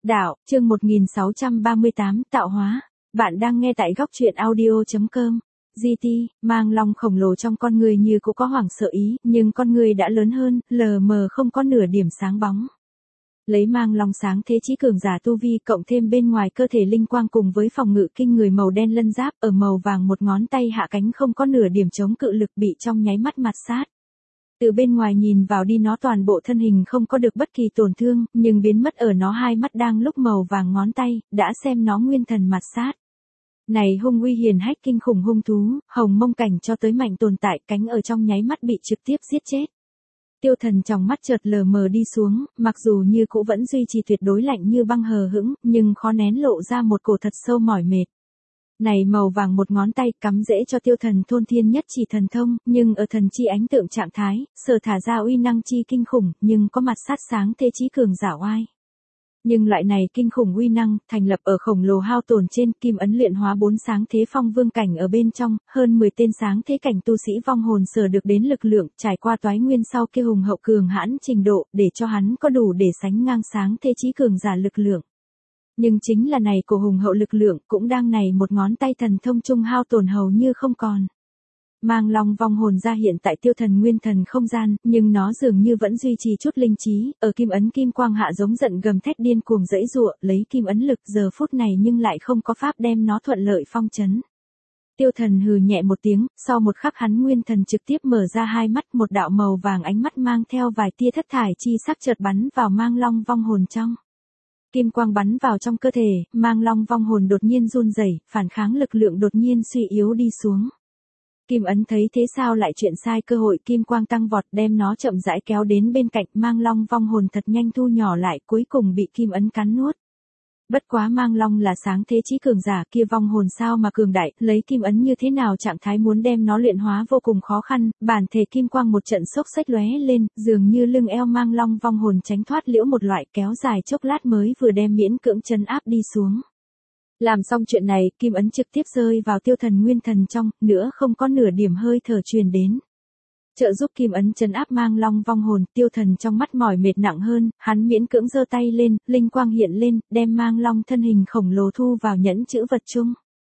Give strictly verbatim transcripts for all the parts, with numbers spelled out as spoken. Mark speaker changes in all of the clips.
Speaker 1: Đạo, chương một nghìn sáu trăm ba mươi tám, tạo hóa. Bạn đang nghe tại góc truyện audio.com. giê tê, mang long khổng lồ trong con người như cũng có hoảng sợ ý, nhưng con người đã lớn hơn, lờ mờ không có nửa điểm sáng bóng. Lấy mang long sáng thế chí cường giả tu vi cộng thêm bên ngoài cơ thể linh quang cùng với phòng ngự kinh người màu đen lân giáp ở màu vàng một ngón tay hạ cánh không có nửa điểm chống cự lực bị trong nháy mắt mạt sát. Từ bên ngoài nhìn vào đi nó toàn bộ thân hình không có được bất kỳ tổn thương, nhưng biến mất ở nó hai mắt đang lúc màu vàng ngón tay, đã xem nó nguyên thần mạt sát. Này hung uy hiền hách kinh khủng hung thú, hồng mông cảnh cho tới mạnh tồn tại cánh ở trong nháy mắt bị trực tiếp giết chết. Tiêu Thần trong mắt chợt lờ mờ đi xuống, mặc dù như cũ vẫn duy trì tuyệt đối lạnh như băng hờ hững, nhưng khó nén lộ ra một cổ thật sâu mỏi mệt. Này màu vàng một ngón tay cắm dễ cho Tiêu Thần thôn thiên nhất chỉ thần thông, nhưng ở thần chi ánh tượng trạng thái, sở thả ra uy năng chi kinh khủng, nhưng có mặt sát sáng thế chí cường giả oai. Nhưng loại này kinh khủng uy năng, thành lập ở khổng lồ hao tổn trên, kim ấn luyện hóa bốn sáng thế phong vương cảnh ở bên trong, hơn mười tên sáng thế cảnh tu sĩ vong hồn sở được đến lực lượng, trải qua toái nguyên sau kia hùng hậu cường hãn trình độ, để cho hắn có đủ để sánh ngang sáng thế chí cường giả lực lượng. Nhưng chính là này của hùng hậu lực lượng, cũng đang này một ngón tay thần thông trung hao tổn hầu như không còn. Mang long vong hồn ra hiện tại Tiêu Thần nguyên thần không gian, nhưng nó dường như vẫn duy trì chút linh trí, ở kim ấn kim quang hạ giống giận gầm thét điên cuồng dãy giụa, lấy kim ấn lực giờ phút này nhưng lại không có pháp đem nó thuận lợi phong trấn. Tiêu Thần hừ nhẹ một tiếng, sau một khắc hắn nguyên thần trực tiếp mở ra hai mắt, một đạo màu vàng ánh mắt mang theo vài tia thất thải chi sắc chợt bắn vào mang long vong hồn trong. Kim quang bắn vào trong cơ thể, mang long vong hồn đột nhiên run rẩy, phản kháng lực lượng đột nhiên suy yếu đi xuống. Kim ấn thấy thế sao lại chuyện sai cơ hội kim quang tăng vọt đem nó chậm rãi kéo đến bên cạnh mang long vong hồn thật nhanh thu nhỏ lại cuối cùng bị kim ấn cắn nuốt. Bất quá mang long là sáng thế chí cường giả kia vong hồn sao mà cường đại, lấy kim ấn như thế nào trạng thái muốn đem nó luyện hóa vô cùng khó khăn, bản thể kim quang một trận sốc xách lóe lên, dường như lưng eo mang long vong hồn tránh thoát liễu một loại kéo dài chốc lát mới vừa đem miễn cưỡng trấn áp đi xuống. Làm xong chuyện này, kim ấn trực tiếp rơi vào Tiêu Thần nguyên thần trong, nữa không có nửa điểm hơi thở truyền đến. Trợ giúp kim ấn trấn áp mang long vong hồn, Tiêu Thần trong mắt mỏi mệt nặng hơn, hắn miễn cưỡng giơ tay lên, linh quang hiện lên, đem mang long thân hình khổng lồ thu vào nhẫn chữ vật chung.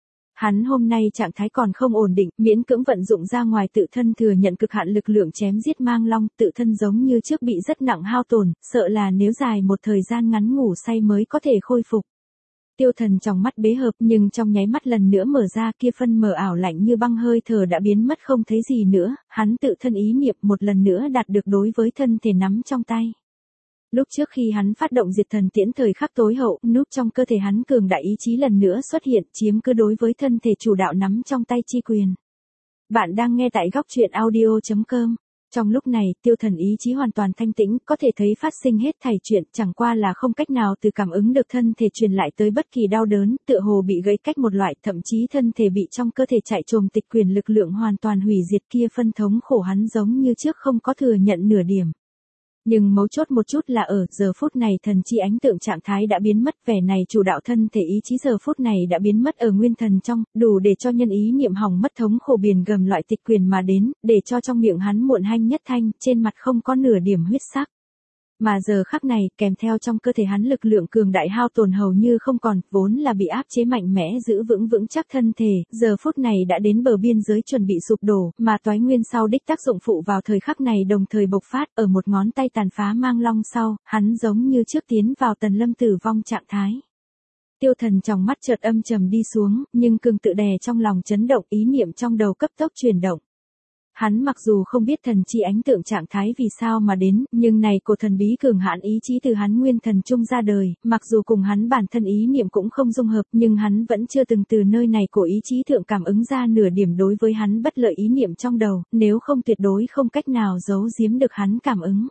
Speaker 1: Hắn hôm nay trạng thái còn không ổn định, miễn cưỡng vận dụng ra ngoài tự thân thừa nhận cực hạn lực lượng chém giết mang long, tự thân giống như trước bị rất nặng hao tổn, sợ là nếu dài một thời gian ngắn ngủ say mới có thể khôi phục. Tiêu Thần trong mắt bế hợp nhưng trong nháy mắt lần nữa mở ra kia phân mờ ảo lạnh như băng hơi thở đã biến mất không thấy gì nữa, hắn tự thân ý niệm một lần nữa đạt được đối với thân thể nắm trong tay. Lúc trước khi hắn phát động diệt thần tiễn thời khắc tối hậu, núp trong cơ thể hắn cường đại ý chí lần nữa xuất hiện chiếm cứ đối với thân thể chủ đạo nắm trong tay chi quyền. Bạn đang nghe tại góc truyện audio.com. Trong lúc này, Tiêu Thần ý chí hoàn toàn thanh tĩnh, có thể thấy phát sinh hết thảy chuyện, chẳng qua là không cách nào từ cảm ứng được thân thể truyền lại tới bất kỳ đau đớn, tựa hồ bị gãy cách một loại, thậm chí thân thể bị trong cơ thể chạy trồm tịch quyền lực lượng hoàn toàn hủy diệt kia phân thống khổ hắn giống như trước không có thừa nhận nửa điểm. Nhưng mấu chốt một chút là ở giờ phút này thần chi ánh tượng trạng thái đã biến mất, vẻ này chủ đạo thân thể ý chí giờ phút này đã biến mất ở nguyên thần trong, đủ để cho nhân ý niệm hỏng mất thống khổ biển gầm loại tịch quyền mà đến, để cho trong miệng hắn muộn hanh nhất thanh, trên mặt không có nửa điểm huyết sắc. Mà giờ khắc này, kèm theo trong cơ thể hắn lực lượng cường đại hao tổn hầu như không còn, vốn là bị áp chế mạnh mẽ giữ vững vững chắc thân thể, giờ phút này đã đến bờ biên giới chuẩn bị sụp đổ, mà toái nguyên sau đích tác dụng phụ vào thời khắc này đồng thời bộc phát, ở một ngón tay tàn phá mang long sau, hắn giống như trước tiến vào tần lâm tử vong trạng thái. Tiêu Thần trong mắt chợt âm trầm đi xuống, nhưng cường tự đè trong lòng chấn động, ý niệm trong đầu cấp tốc chuyển động. Hắn mặc dù không biết thần chi ánh tượng trạng thái vì sao mà đến, nhưng này của thần bí cường hãn ý chí từ hắn nguyên thần trung ra đời, mặc dù cùng hắn bản thân ý niệm cũng không dung hợp, nhưng hắn vẫn chưa từng từ nơi này của ý chí thượng cảm ứng ra nửa điểm đối với hắn bất lợi ý niệm trong đầu, nếu không tuyệt đối không cách nào giấu giếm được hắn cảm ứng.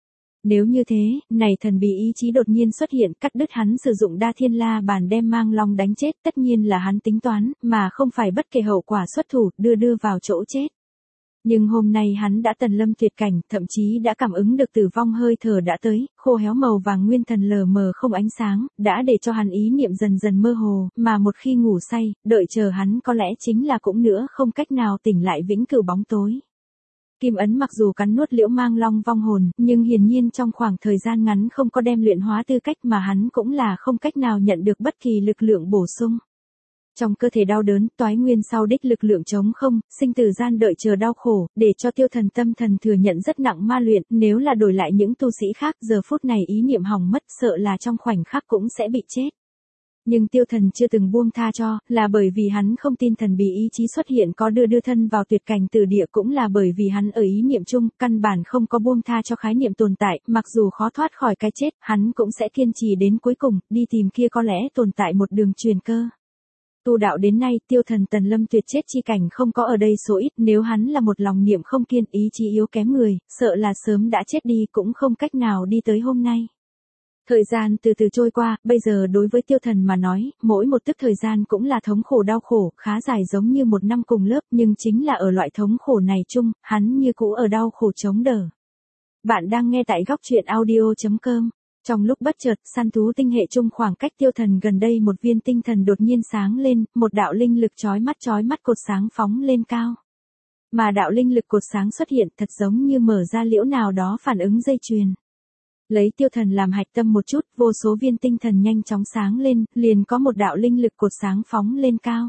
Speaker 1: Nếu như thế, này thần bí ý chí đột nhiên xuất hiện cắt đứt hắn sử dụng đa thiên la bàn đem mang long đánh chết, tất nhiên là hắn tính toán, mà không phải bất kể hậu quả xuất thủ, đưa đưa vào chỗ chết. Nhưng hôm nay hắn đã tần lâm tuyệt cảnh, thậm chí đã cảm ứng được tử vong hơi thở đã tới, khô héo màu vàng nguyên thần lờ mờ không ánh sáng, đã để cho hắn ý niệm dần dần mơ hồ, mà một khi ngủ say, đợi chờ hắn có lẽ chính là cũng nữa không cách nào tỉnh lại vĩnh cửu bóng tối. Kim ấn mặc dù cắn nuốt Liễu Mang Long vong hồn, nhưng hiển nhiên trong khoảng thời gian ngắn không có đem luyện hóa tư cách mà hắn cũng là không cách nào nhận được bất kỳ lực lượng bổ sung. Trong cơ thể đau đớn, toái nguyên sau đích lực lượng trống không, sinh tử gian đợi chờ đau khổ, để cho Tiêu Thần tâm thần thừa nhận rất nặng ma luyện, nếu là đổi lại những tu sĩ khác, giờ phút này ý niệm hỏng mất, sợ là trong khoảnh khắc cũng sẽ bị chết. Nhưng Tiêu Thần chưa từng buông tha cho, là bởi vì hắn không tin thần bí ý chí xuất hiện có đưa đưa thân vào tuyệt cảnh tử địa, cũng là bởi vì hắn ở ý niệm chung, căn bản không có buông tha cho khái niệm tồn tại, mặc dù khó thoát khỏi cái chết, hắn cũng sẽ kiên trì đến cuối cùng, đi tìm kia có lẽ tồn tại một đường truyền cơ. Tu đạo đến nay, Tiêu Thần tần lâm tuyệt chết chi cảnh không có ở đây số ít, nếu hắn là một lòng niệm không kiên, ý chí yếu kém người, sợ là sớm đã chết đi cũng không cách nào đi tới hôm nay. Thời gian từ từ trôi qua, bây giờ đối với Tiêu Thần mà nói, mỗi một tức thời gian cũng là thống khổ đau khổ, khá dài giống như một năm cùng lớp, nhưng chính là ở loại thống khổ này chung, hắn như cũ ở đau khổ chống đỡ. Bạn đang nghe tại góc truyện audio chấm com. Trong lúc bất chợt, săn thú tinh hệ chung khoảng cách Tiêu Thần gần đây một viên tinh thần đột nhiên sáng lên, một đạo linh lực chói mắt chói mắt cột sáng phóng lên cao. Mà đạo linh lực cột sáng xuất hiện thật giống như mở ra liễu nào đó phản ứng dây chuyền. Lấy Tiêu Thần làm hạch tâm một chút, vô số viên tinh thần nhanh chóng sáng lên, liền có một đạo linh lực cột sáng phóng lên cao.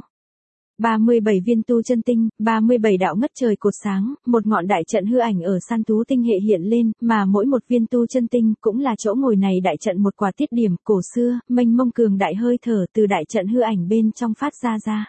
Speaker 1: ba mươi bảy viên tu chân tinh, ba mươi bảy đạo ngất trời cột sáng, một ngọn đại trận hư ảnh ở săn thú tinh hệ hiện lên, mà mỗi một viên tu chân tinh cũng là chỗ ngồi này đại trận một quả tiết điểm cổ xưa, mênh mông cường đại hơi thở từ đại trận hư ảnh bên trong phát ra ra.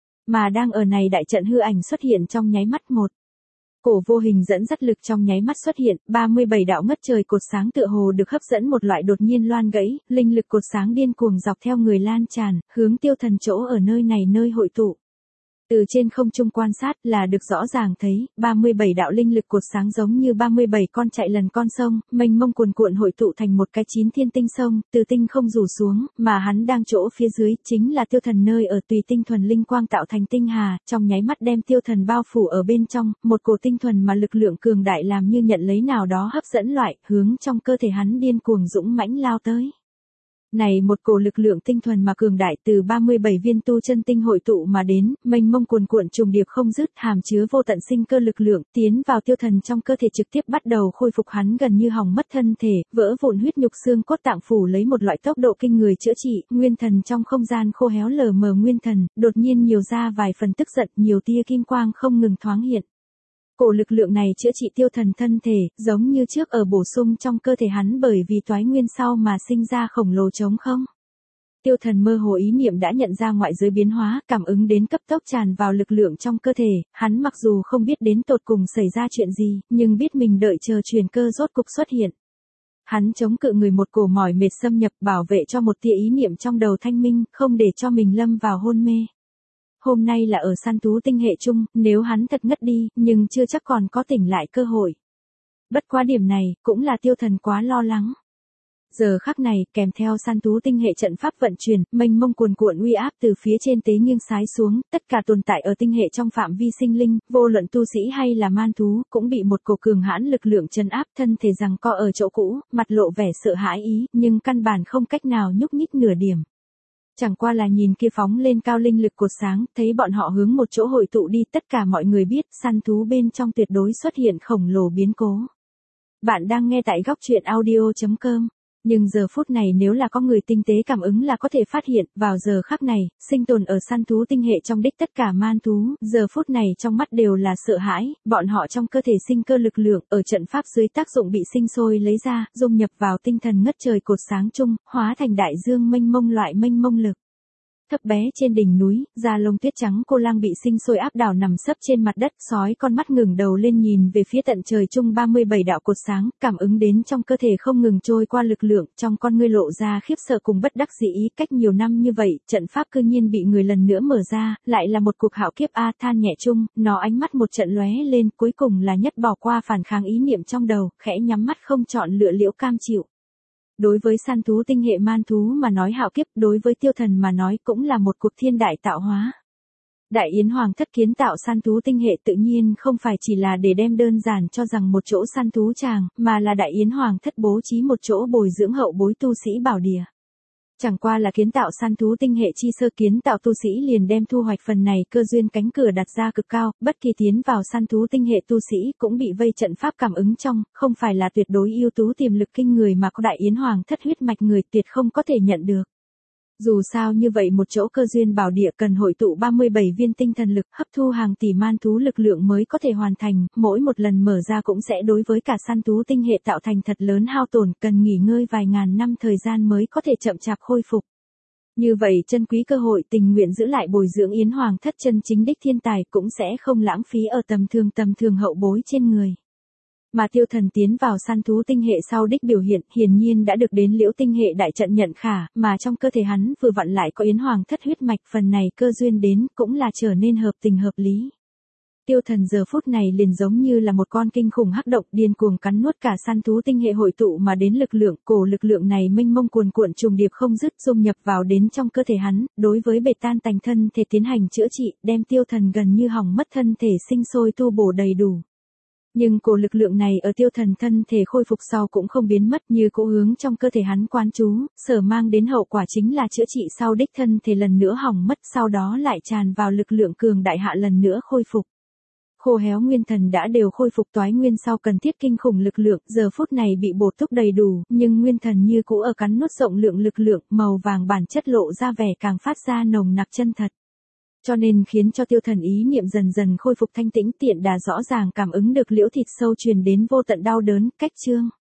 Speaker 1: Mà đang ở này đại trận hư ảnh xuất hiện trong nháy mắt một. Cổ vô hình dẫn dắt lực trong nháy mắt xuất hiện, ba mươi bảy đạo ngất trời cột sáng tựa hồ được hấp dẫn một loại đột nhiên loan gãy, linh lực cột sáng điên cuồng dọc theo người lan tràn, hướng Tiêu Thần chỗ ở nơi này nơi hội tụ. Từ trên không trung quan sát là được rõ ràng thấy, ba mươi bảy đạo linh lực cột sáng giống như ba mươi bảy con chạy lần con sông, mênh mông cuồn cuộn hội tụ thành một cái chín thiên tinh sông, từ tinh không rủ xuống, mà hắn đang chỗ phía dưới, chính là Tiêu Thần nơi ở tùy tinh thuần linh quang tạo thành tinh hà, trong nháy mắt đem Tiêu Thần bao phủ ở bên trong, một cổ tinh thuần mà lực lượng cường đại làm như nhận lấy nào đó hấp dẫn loại, hướng trong cơ thể hắn điên cuồng dũng mãnh lao tới. Này một cổ lực lượng tinh thuần mà cường đại từ ba mươi bảy viên tu chân tinh hội tụ mà đến, mênh mông cuồn cuộn trùng điệp không dứt, hàm chứa vô tận sinh cơ lực lượng, tiến vào Tiêu Thần trong cơ thể trực tiếp bắt đầu khôi phục hắn gần như hỏng mất thân thể, vỡ vụn huyết nhục xương cốt tạng phủ lấy một loại tốc độ kinh người chữa trị, nguyên thần trong không gian khô héo lờ mờ nguyên thần, đột nhiên nhiều ra vài phần tức giận, nhiều tia kim quang không ngừng thoáng hiện. Cổ lực lượng này chữa trị Tiêu Thần thân thể, giống như trước ở bổ sung trong cơ thể hắn bởi vì toái nguyên sau mà sinh ra khổng lồ trống không. Tiêu Thần mơ hồ ý niệm đã nhận ra ngoại giới biến hóa, cảm ứng đến cấp tốc tràn vào lực lượng trong cơ thể, hắn mặc dù không biết đến tột cùng xảy ra chuyện gì, nhưng biết mình đợi chờ truyền cơ rốt cục xuất hiện. Hắn chống cự người một cổ mỏi mệt xâm nhập bảo vệ cho một tia ý niệm trong đầu thanh minh, không để cho mình lâm vào hôn mê. Hôm nay là ở săn thú tinh hệ chung, nếu hắn thật ngất đi, nhưng chưa chắc còn có tỉnh lại cơ hội. Bất quá điểm này, cũng là Tiêu Thần quá lo lắng. Giờ khắc này, kèm theo săn thú tinh hệ trận pháp vận chuyển, mênh mông cuồn cuộn uy áp từ phía trên tế nghiêng sái xuống, tất cả tồn tại ở tinh hệ trong phạm vi sinh linh, vô luận tu sĩ hay là man thú, cũng bị một cổ cường hãn lực lượng trấn áp, thân thể giằng co ở chỗ cũ, mặt lộ vẻ sợ hãi ý, nhưng căn bản không cách nào nhúc nhích nửa điểm. Chẳng qua là nhìn kia phóng lên cao linh lực cột sáng, thấy bọn họ hướng một chỗ hội tụ đi, tất cả mọi người biết, săn thú bên trong tuyệt đối xuất hiện khổng lồ biến cố. Bạn đang nghe tại góc truyện audio chấm com. Nhưng giờ phút này nếu là có người tinh tế cảm ứng là có thể phát hiện, vào giờ khắc này, sinh tồn ở săn thú tinh hệ trong đích tất cả man thú, giờ phút này trong mắt đều là sợ hãi, bọn họ trong cơ thể sinh cơ lực lượng, ở trận pháp dưới tác dụng bị sinh sôi lấy ra, dung nhập vào tinh thần ngất trời cột sáng chung, hóa thành đại dương mênh mông loại mênh mông lực. Thấp bé trên đỉnh núi, da lông tuyết trắng cô lang bị sinh sôi áp đảo nằm sấp trên mặt đất, sói con mắt ngừng đầu lên nhìn về phía tận trời chung ba mươi bảy đạo cột sáng, cảm ứng đến trong cơ thể không ngừng trôi qua lực lượng, trong con ngươi lộ ra khiếp sợ cùng bất đắc dĩ, cách nhiều năm như vậy, trận pháp cư nhiên bị người lần nữa mở ra, lại là một cuộc hạo kiếp a, than nhẹ chung, nó ánh mắt một trận lóe lên, cuối cùng là nhất bỏ qua phản kháng ý niệm trong đầu, khẽ nhắm mắt không chọn lựa liễu cam chịu. Đối với săn thú tinh hệ man thú mà nói hạo kiếp, đối với Tiêu Thần mà nói cũng là một cuộc thiên đại tạo hóa. Đại Yến Hoàng thất kiến tạo săn thú tinh hệ tự nhiên không phải chỉ là để đem đơn giản cho rằng một chỗ săn thú tràng, mà là Đại Yến Hoàng thất bố trí một chỗ bồi dưỡng hậu bối tu sĩ bảo địa. Chẳng qua là kiến tạo săn thú tinh hệ chi sơ, kiến tạo tu sĩ liền đem thu hoạch phần này cơ duyên, cánh cửa đặt ra cực cao, bất kỳ tiến vào săn thú tinh hệ tu sĩ cũng bị vây trận pháp cảm ứng trong, không phải là tuyệt đối ưu tú tiềm lực kinh người mà có đại yến hoàng thất huyết mạch người tuyệt không có thể nhận được. Dù sao như vậy một chỗ cơ duyên bảo địa cần hội tụ ba mươi bảy viên tinh thần lực, hấp thu hàng tỷ man thú lực lượng mới có thể hoàn thành, mỗi một lần mở ra cũng sẽ đối với cả săn thú tinh hệ tạo thành thật lớn hao tổn, cần nghỉ ngơi vài ngàn năm thời gian mới có thể chậm chạp khôi phục. Như vậy chân quý cơ hội, tình nguyện giữ lại bồi dưỡng yến hoàng thất chân chính đích thiên tài cũng sẽ không lãng phí ở tầm thường tầm thường hậu bối trên người. Mà Tiêu Thần tiến vào săn thú tinh hệ sau đích biểu hiện hiển nhiên đã được đến Liễu tinh hệ đại trận nhận khả, mà trong cơ thể hắn vừa vặn lại có yến hoàng thất huyết mạch, phần này cơ duyên đến cũng là trở nên hợp tình hợp lý. Tiêu Thần giờ phút này liền giống như là một con kinh khủng hắc động điên cuồng cắn nuốt cả săn thú tinh hệ hội tụ mà đến lực lượng, cổ lực lượng này mênh mông cuồn cuộn trùng điệp không dứt dung nhập vào đến trong cơ thể hắn, đối với bể tan tành thân thể tiến hành chữa trị, đem Tiêu Thần gần như hỏng mất thân thể sinh sôi tu bổ đầy đủ. Nhưng cổ lực lượng này ở Tiêu Thần thân thể khôi phục sau cũng không biến mất, như cũ hướng trong cơ thể hắn quán trú, sở mang đến hậu quả chính là chữa trị sau đích thân thể lần nữa hỏng mất, sau đó lại tràn vào lực lượng cường đại hạ lần nữa khôi phục. Khô héo nguyên thần đã đều khôi phục toái nguyên sau cần thiết kinh khủng lực lượng, giờ phút này bị bổ túc đầy đủ, nhưng nguyên thần như cũ ở cắn nuốt rộng lượng lực lượng, màu vàng bản chất lộ ra vẻ càng phát ra nồng nặc chân thật. Cho nên khiến cho Tiêu Thần ý niệm dần dần khôi phục thanh tĩnh, tiện đà rõ ràng cảm ứng được liễu thịt sâu truyền đến vô tận đau đớn, cách chương.